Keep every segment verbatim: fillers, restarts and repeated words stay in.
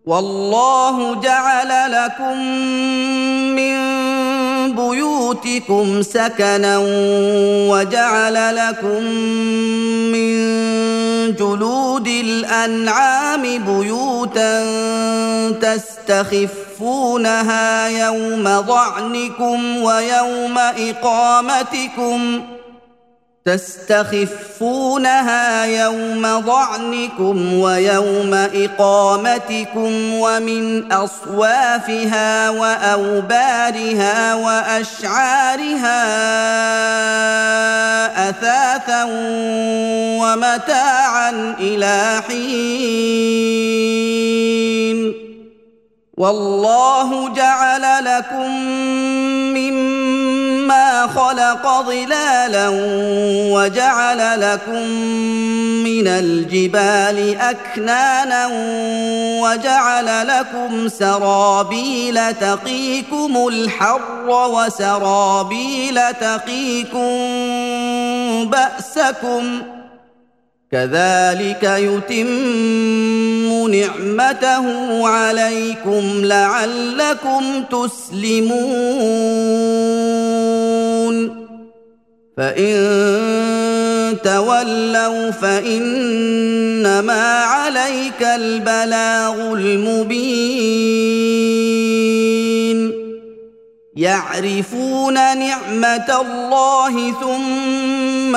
والله جعل لكم من بيوتكم سكنا وجعل لكم من جلود الأنعام بيوتا تستخفونها يوم ظعنكم ويوم إقامتكم تستخفونها يوم ظعنكم ويوم إقامتكم ومن أصوافها وأوبارها وأشعارها أثاثا ومتاعا إلى حين والله جعل لكم مما خلق ظلالا وجعل لكم من الجبال أكنانا وجعل لكم سرابيل تقيكم الحر وسرابيل تقيكم بأسكم كذلك يتم نعمته عليكم لعلكم تسلمون فإن تولوا فإنما عليك البلاغ المبين يعرفون نعمة الله ثم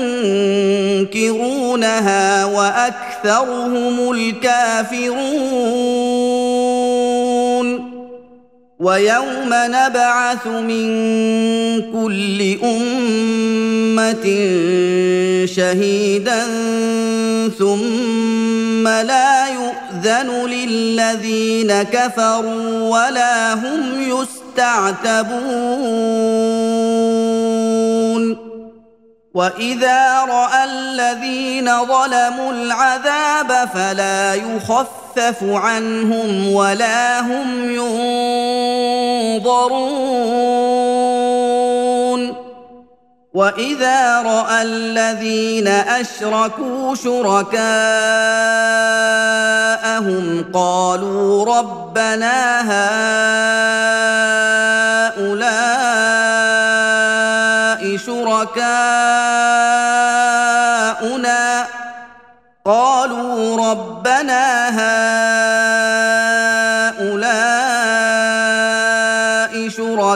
ينكرونها وأكثرهم الكافرون ويوم نبعث من كل أمة شهيدا ثم لا يؤذن للذين كفروا ولا هم يستعتبون وإذا رأى الذين ظلموا العذاب فلا يخفف عنهم ولا هم ينظرون وإذا رأى الذين أشركوا شركاءهم قالوا ربنا هؤلاء شركاؤنا قالوا ربنا هؤلاء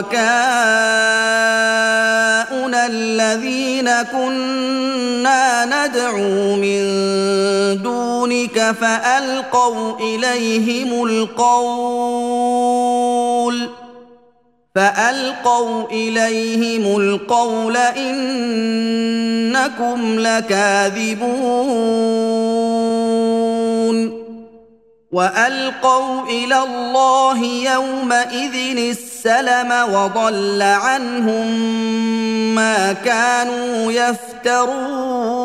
شركاؤنا الذين كنا ندعو من دونك فألقوا إليهم القول فألقوا إليهم القول إنكم لكاذبون وألقوا إلى الله يومئذ السلم وضل عنهم ما كانوا يفترون